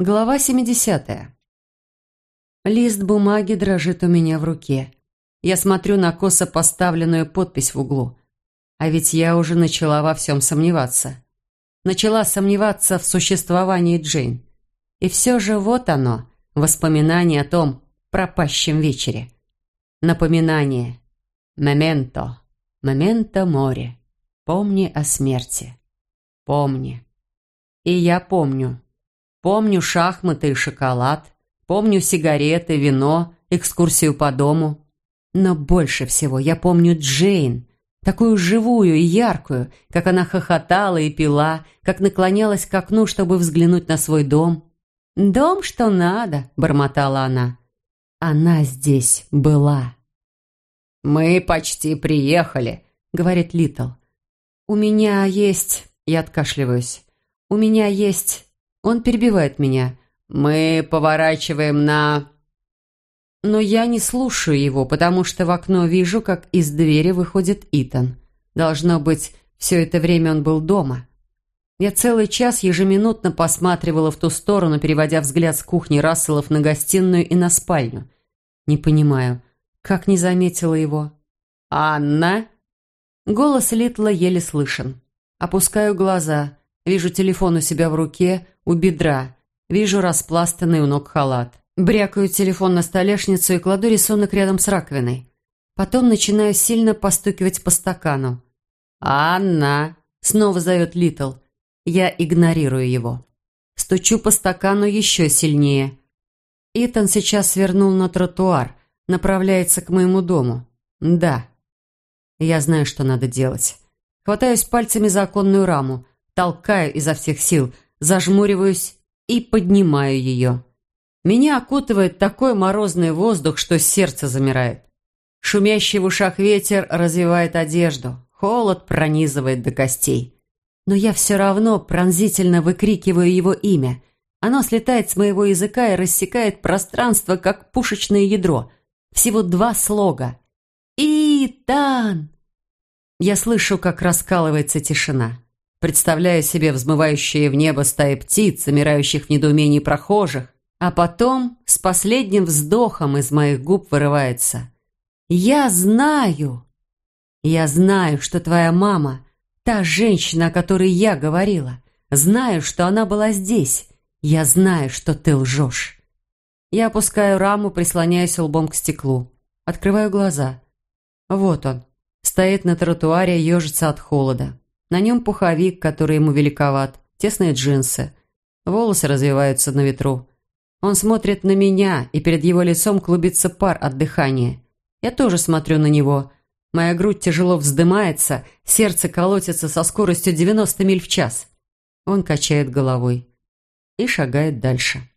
Глава 70. Лист бумаги дрожит у меня в руке. Я смотрю на косо поставленную подпись в углу. А ведь я уже начала во всем сомневаться. Начала сомневаться в существовании Джейн. И все же вот оно, воспоминание о том пропащем вечере. Напоминание. Моменто. Моменто море. Помни о смерти. Помни. И я помню. Помню шахматы и шоколад. Помню сигареты, вино, экскурсию по дому. Но больше всего я помню Джейн. Такую живую и яркую, как она хохотала и пила, как наклонялась к окну, чтобы взглянуть на свой дом. «Дом, что надо», — бормотала она. Она здесь была. «Мы почти приехали», — говорит Литл. «У меня есть...» — я откашливаюсь. «У меня есть...» Он перебивает меня. «Мы поворачиваем на...» Но я не слушаю его, потому что в окно вижу, как из двери выходит Итан. Должно быть, все это время он был дома. Я целый час ежеминутно посматривала в ту сторону, переводя взгляд с кухни Расселов на гостиную и на спальню. Не понимаю, как не заметила его. «Анна?» Голос Литла еле слышен. Опускаю глаза, вижу телефон у себя в руке, у бедра, вижу распластанный у ног халат. Брякаю телефон на столешницу и кладу рисунок рядом с раковиной. Потом начинаю сильно постукивать по стакану. «Анна!» — снова зовет Литл. Я игнорирую его. Стучу по стакану еще сильнее. Итан сейчас свернул на тротуар, направляется к моему дому. Да. Я знаю, что надо делать. Хватаюсь пальцами за оконную раму, толкаю изо всех сил, зажмуриваюсь и поднимаю ее. Меня окутывает такой морозный воздух, что сердце замирает. Шумящий в ушах ветер развивает одежду, холод пронизывает до костей. Но я все равно пронзительно выкрикиваю его имя. Оно слетает с моего языка и рассекает пространство, как пушечное ядро. Всего 2 слога. «Итан!» Я слышу, как раскалывается тишина. Представляю себе взмывающие в небо стаи птиц, замирающих в недоумении прохожих. А потом с последним вздохом из моих губ вырывается: «Я знаю! Я знаю, что твоя мама, та женщина, о которой я говорила. Знаю, что она была здесь. Я знаю, что ты лжешь». Я опускаю раму, прислоняюсь лбом к стеклу. Открываю глаза. Вот он. Стоит на тротуаре, ежится от холода. На нем пуховик, который ему великоват, тесные джинсы. Волосы развиваются на ветру. Он смотрит на меня, и перед его лицом клубится пар от дыхания. Я тоже смотрю на него. Моя грудь тяжело вздымается, сердце колотится со скоростью 90 миль в час. Он качает головой и шагает дальше.